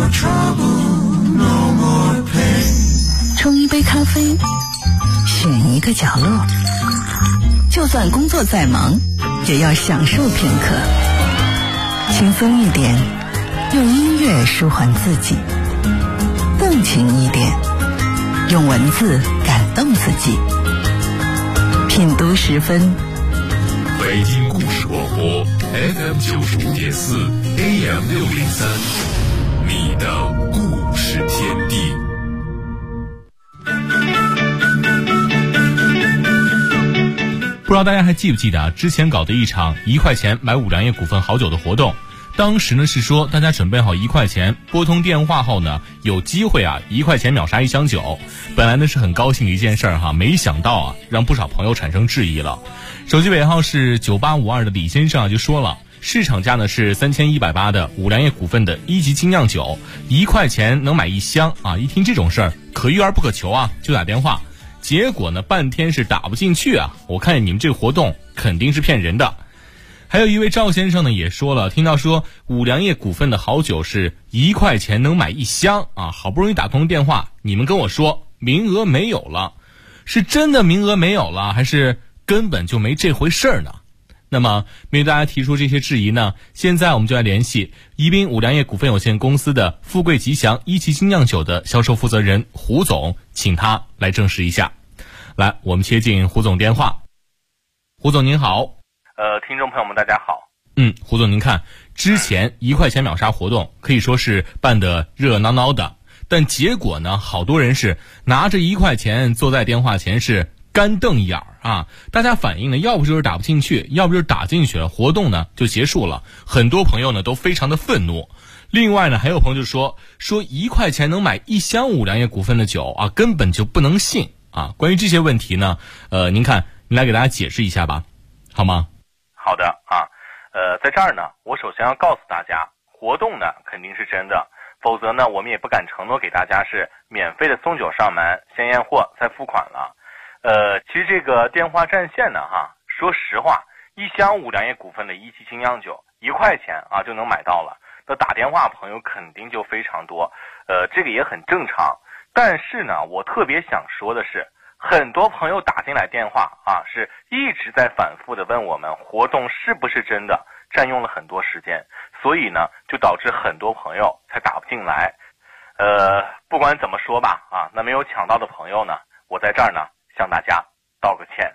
[SPEAKER 9] 冲一杯咖啡，选一个角落，就算工作再忙，也要享受片刻。轻松一点，用音乐舒缓自己；动情一点，用文字感动自己。品读10分，
[SPEAKER 1] 北京故事广播 FM95.4 AM603，你的故事天地。
[SPEAKER 10] 不知道大家还记不记得之前搞的一场1块钱买五粮液股份好酒的活动。当时呢是说大家准备好1块钱，拨通电话后呢有机会1块钱秒杀1箱酒。本来呢是很高兴的一件事儿没想到让不少朋友产生质疑了。手机尾号是9852的李先生就说了，市场价呢是3180的五粮液股份的1级精酿酒，1块钱能买1箱一听这种事儿可遇而不可求就打电话。结果呢半天是打不进去我看你们这个活动肯定是骗人的。还有一位赵先生呢也说了，听到说五粮液股份的好酒是1块钱能买1箱好不容易打通电话，你们跟我说名额没有了，是真的名额没有了，还是根本就没这回事儿呢？那么面对大家提出这些质疑呢，现在我们就来联系宜宾五粮液股份有限公司的富贵吉祥1级精酿酒的销售负责人胡总，请他来证实一下。来，我们接进胡总电话。胡总您好。
[SPEAKER 11] 听众朋友们大家好。
[SPEAKER 10] 胡总您看，之前1块钱秒杀活动可以说是办得热热闹闹的，但结果呢好多人是拿着1块钱坐在电话前是干瞪眼大家反映呢要不就是打不进去，要不就是打进去了，活动呢就结束了。很多朋友呢都非常的愤怒。另外呢还有朋友就说1块钱能买1箱五粮液股份的酒根本就不能信关于这些问题呢您看您来给大家解释一下吧，好吗？
[SPEAKER 11] 好的在这儿呢我首先要告诉大家，活动呢肯定是真的，否则呢我们也不敢承诺给大家是免费的送酒上门，先验货再付款了。其实这个电话占线呢说实话，1箱五粮液股份的1级精酿酒1块钱就能买到了，那打电话朋友肯定就非常多，这个也很正常。但是呢我特别想说的是，很多朋友打进来电话是一直在反复的问我们活动是不是真的，占用了很多时间，所以呢就导致很多朋友才打不进来。不管怎么说吧那没有抢到的朋友呢，我在这儿呢向大家道个歉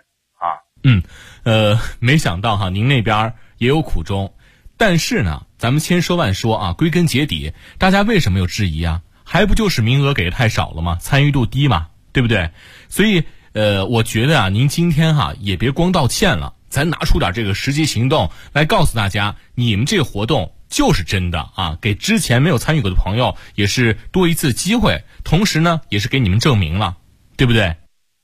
[SPEAKER 10] 没想到您那边也有苦衷。但是呢咱们千说万说归根结底大家为什么有质疑还不就是名额给的太少了吗？参与度低嘛，对不对？所以我觉得您今天也别光道歉了，咱拿出点这个实际行动来告诉大家，你们这个活动就是真的给之前没有参与过的朋友也是多一次机会，同时呢也是给你们证明了，对不对？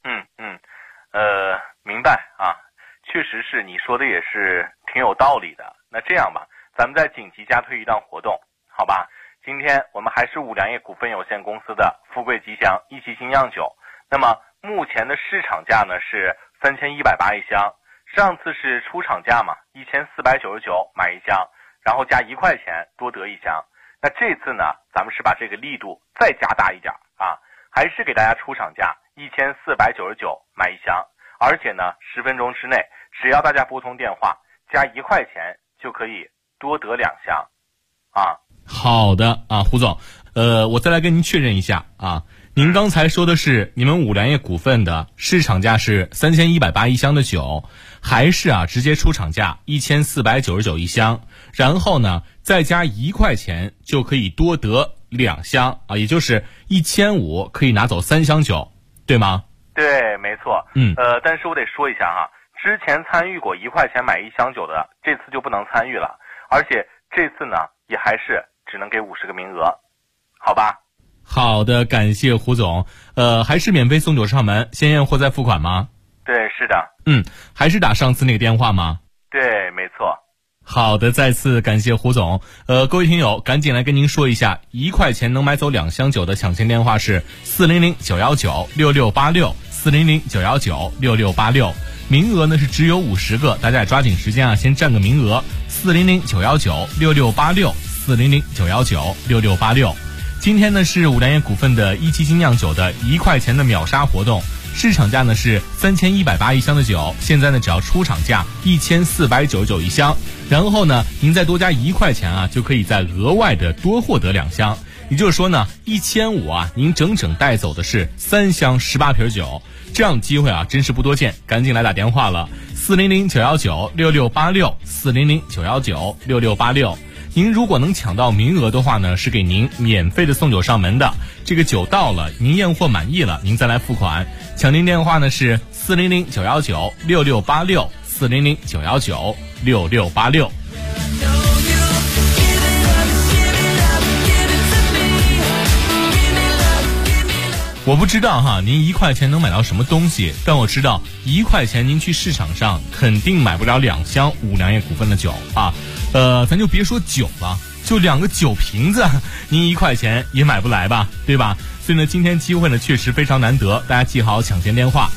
[SPEAKER 11] 明白确实是你说的也是挺有道理的。那这样吧，咱们再紧急加推一档活动，好吧？今天我们还是五粮液股份有限公司的富贵吉祥1级精酿酒，那么目前的市场价呢是3180一箱，上次是出厂价嘛，1499买1箱，然后加1块钱多得1箱。那这次呢咱们是把这个力度再加大一点还是给大家出厂价1499买1箱，而且呢10分钟之内只要大家拨通电话加1块钱就可以多得2箱
[SPEAKER 10] 好的胡总，我再来跟您确认一下您刚才说的是你们五粮液股份的市场价是3180一箱的酒，还是直接出厂价1499一箱，然后呢再加1块钱就可以多得2箱也就是1500可以拿走3箱酒，对吗？
[SPEAKER 11] 对，没错。但是我得说一下之前参与过1块钱买1箱酒的，这次就不能参与了。而且这次呢也还是只能给50个名额，好吧？
[SPEAKER 10] 好的，感谢胡总。还是免费送酒上门，先验货再付款吗？
[SPEAKER 11] 对，是的。
[SPEAKER 10] 还是打上次那个电话吗？
[SPEAKER 11] 对，没错。
[SPEAKER 10] 好的，再次感谢胡总。各位听友，赶紧来跟您说一下，1块钱能买走2箱酒的抢先电话是400-919-6686，400-919-6686。名额呢是只有50个，大家也抓紧时间啊，先占个名额。400-919-6686，400-919-6686。今天呢是五粮液股份的一期精酿酒的1块钱的秒杀活动，市场价呢是3180一箱的酒，现在呢只要出厂价1499一箱，然后呢您再多加1块钱啊，就可以再额外的多获得2箱，也就是说呢1500啊，您整整带走的是3箱18瓶酒，这样的机会啊真是不多见，赶紧来打电话了，400-919-6686，400-919-6686。您如果能抢到名额的话呢，是给您免费的送酒上门的。这个酒到了，您验货满意了，您再来付款。抢订电话呢是400-919-6686，400-919-6686。我不知道哈，您1块钱能买到什么东西，但我知道1块钱您去市场上肯定买不了2箱五粮液股份的酒啊。咱就别说酒了，就2个酒瓶子，您1块钱也买不来吧，对吧？所以呢，今天机会呢确实非常难得，大家记好抢先电话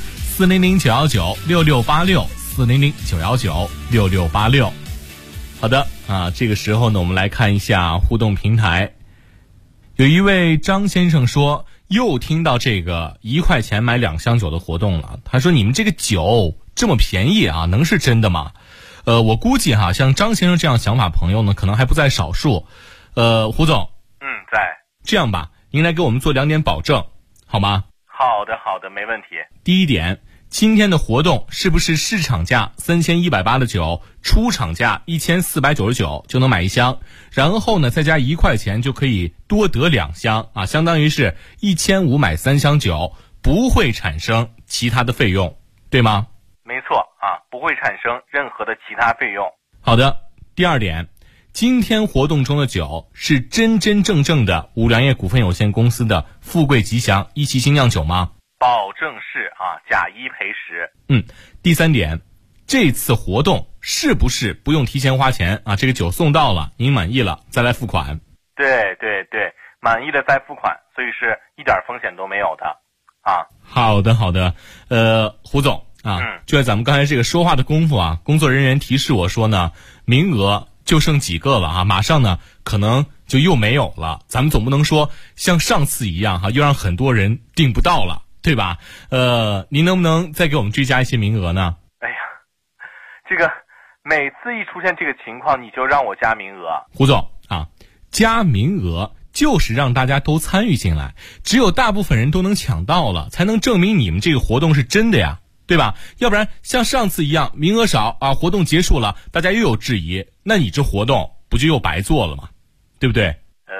[SPEAKER 10] ：400-919-6686，400-919-6686。好的啊，这个时候呢，我们来看一下互动平台。有一位张先生说，又听到这个1块钱买2箱酒的活动了。他说：“你们这个酒这么便宜啊，能是真的吗？”我估计哈，像张先生这样想法朋友呢，可能还不在少数。胡总，
[SPEAKER 11] 在。
[SPEAKER 10] 这样吧，您来给我们做2点保证，好吗？
[SPEAKER 11] 好的，没问题。
[SPEAKER 10] 第一点，今天的活动是不是市场价3180的酒，出厂价1499就能买1箱，然后呢再加1块钱就可以多得2箱啊，相当于是1500买3箱酒，不会产生其他的费用，对吗？
[SPEAKER 11] 没错啊，不会产生任何的其他费用。
[SPEAKER 10] 好的，第二点，今天活动中的酒是真真正正的五粮液股份有限公司的富贵吉祥一期精酿酒吗？
[SPEAKER 11] 保证是啊，假一赔10。
[SPEAKER 10] 第三点，这次活动是不是不用提前花钱啊？这个酒送到了，您满意了再来付款。
[SPEAKER 11] 对，满意了再付款，所以是一点风险都没有的啊。
[SPEAKER 10] 好的，胡总啊，就在咱们刚才这个说话的功夫啊，工作人员提示我说呢，名额就剩几个了啊，马上呢可能就又没有了。咱们总不能说像上次一样哈，又让很多人订不到了，对吧？您能不能再给我们追加一些名额呢？
[SPEAKER 11] 哎呀，这个每次一出现这个情况，你就让我加名额。
[SPEAKER 10] 胡总啊，加名额就是让大家都参与进来，只有大部分人都能抢到了，才能证明你们这个活动是真的呀，对吧？要不然像上次一样名额少啊，活动结束了大家又有质疑，那你这活动不就又白做了吗？对不对？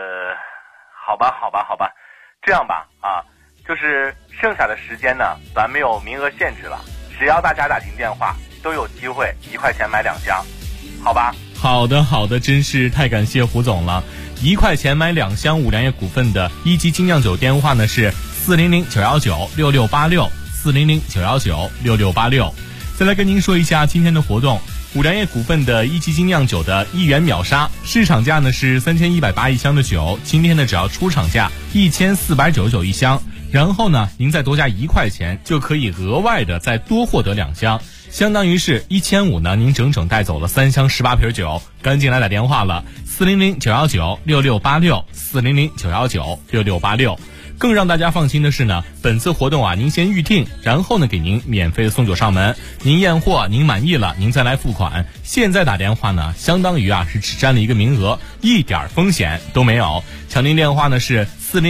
[SPEAKER 11] 好吧，这样吧啊，就是剩下的时间呢，咱没有名额限制了，只要大家打进电话都有机会1块钱买2箱，好吧？
[SPEAKER 10] 好的，真是太感谢胡总了。1块钱买2箱五粮液股份的一级精酿酒电话呢是400-919-6686，400-919-6686。再来跟您说一下今天的活动，五粮液股份的一级精酿酒的1元秒杀，市场价呢是3180一箱的酒，今天呢只要出厂价1499一箱，然后呢您再多加1块钱就可以额外的再多获得2箱，相当于是1500呢，您整整带走了3箱18瓶酒，赶紧来打电话了，400-919-6686，400-919-6686。更让大家放心的是呢，本次活动啊，您先预定，然后呢给您免费的送酒上门，您验货您满意了，您再来付款。现在打电话呢，相当于啊是只占了一个名额，一点风险都没有。抢订电话呢是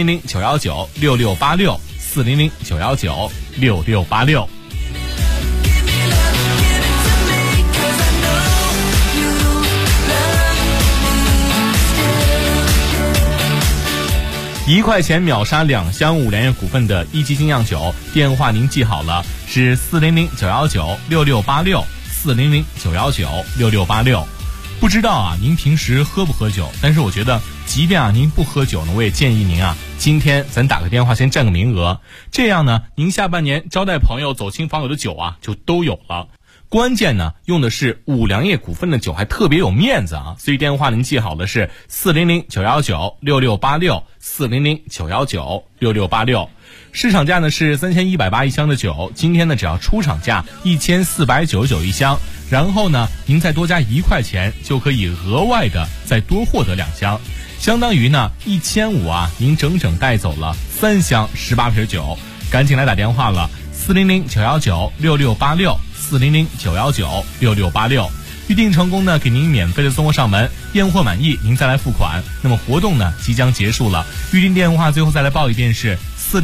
[SPEAKER 10] 400-919-6686，400-919-6686。1块钱秒杀2箱五粮液股份的一级精酿酒，电话您记好了，是400-919-6686，400-919-6686。不不知道啊，您平时喝不喝酒？但是我觉得，即便您不喝酒呢，我也建议您今天咱打个电话先占个名额，这样呢，您下半年招待朋友、走亲访友的酒就都有了。关键呢，用的是五粮液股份的酒，还特别有面子所以电话您记好的是400-919-6686，400-919-6686。市场价呢是3180一箱的酒，今天呢只要出厂价1499一箱，然后呢您再多加1块钱就可以额外的再多获得2箱，相当于呢1500您整整带走了3箱18瓶酒，赶紧来打电话了，400-919-6686，400-919-6686。预定成功呢，给您免费的送货上门，验货满意您再来付款。那么活动呢即将结束了，预定电话最后再来报一遍是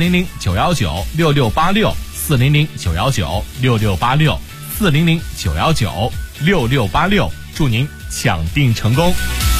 [SPEAKER 10] 400-919-6686，400-919-6686，400-919-6686，祝您抢订成功。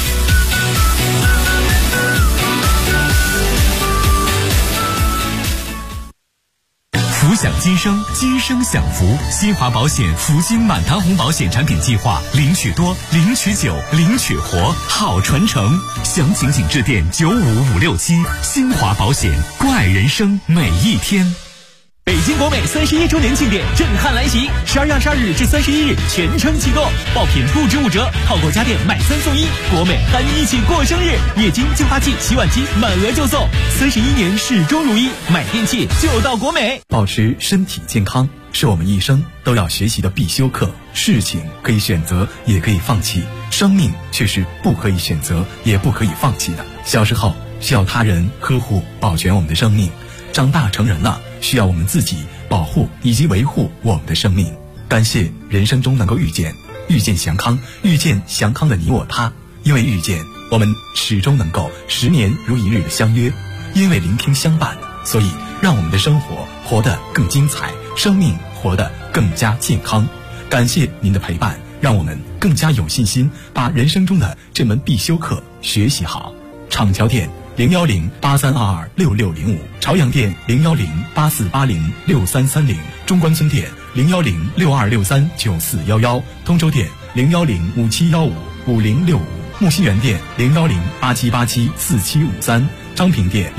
[SPEAKER 12] 福享今生，今生享福。新华保险福星满堂红保险产品计划，领取多，领取久，领取活，好传承。详情请致电95567。新华保险，关爱人生每一天。
[SPEAKER 13] 北京国美31周年庆典震撼来袭，12月22日至31日全程启动，爆品不止5折，套购家电买3送1，国美喊你一起过生日，液晶净化器、洗碗机满额就送，31年始终如一，买电器就到国美。
[SPEAKER 14] 保持身体健康是我们一生都要学习的必修课，事情可以选择，也可以放弃，生命却是不可以选择，也不可以放弃的。小时候需要他人呵护保全我们的生命，长大成人了，需要我们自己保护以及维护我们的生命。感谢人生中能够遇见祥康，遇见祥康的你我他。因为遇见，我们始终能够10年如一日的相约；因为聆听相伴，所以让我们的生活活得更精彩，生命活得更加健康。感谢您的陪伴，让我们更加有信心把人生中的这门必修课学习好。厂桥店010-8322-6605，朝阳店010-8480-6330，中关村店010-6263-9411，通州店010-5715-5065，木樨园店010-8787-4753，昌平店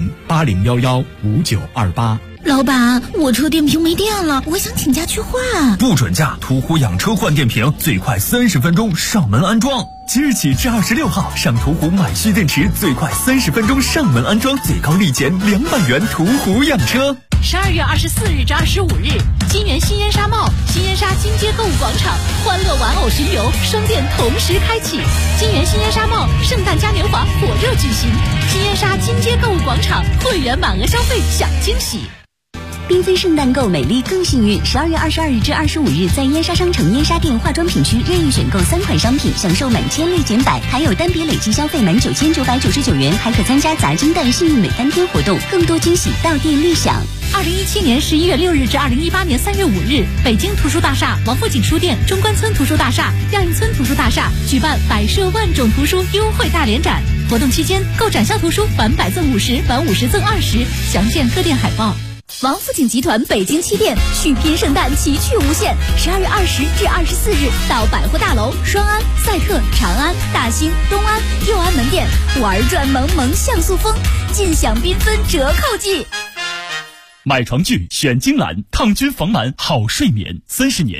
[SPEAKER 14] 010-8011-5928。
[SPEAKER 6] 老板，我车电瓶没电了，我想请假去换。
[SPEAKER 13] 不准假，途虎养车换电瓶，最快30分钟上门安装。即日起至26号，上途虎买蓄电池，最快30分钟上门安装，最高立减200元。途虎养车。
[SPEAKER 2] 12月24日至25日，金源新烟沙贸、新烟沙金街购物广场欢乐玩偶巡游双店同时开启，金源新烟沙贸圣诞嘉年华火热举行，新烟沙金街购物广场会员满额消费享惊喜。
[SPEAKER 15] 缤纷圣诞购美丽更幸运，12月22日至25日，在燕莎商城燕莎店化妆品区任意选购3款商品，享受满千立减100，还有单笔累计消费满9999元，还可参加砸金蛋幸运每3天活动，更多惊喜到店立享。
[SPEAKER 2] 2017年11月6日至2018年3月5日，北京图书大厦、王府井书店、中关村图书大厦、亚运村图书大厦举办百设万种图书优惠大联展，活动期间购展销图书返100赠50，返50赠20，详见各店海报。
[SPEAKER 6] 王府井集团北京7店续拼圣诞奇趣无限，12月20至24日到百货大楼、双安、赛特、长安、大兴、东安、右安门店玩转萌萌像素风，尽享缤纷折扣季。
[SPEAKER 13] 买床具选精蓝，抗菌防螨好睡眠，30年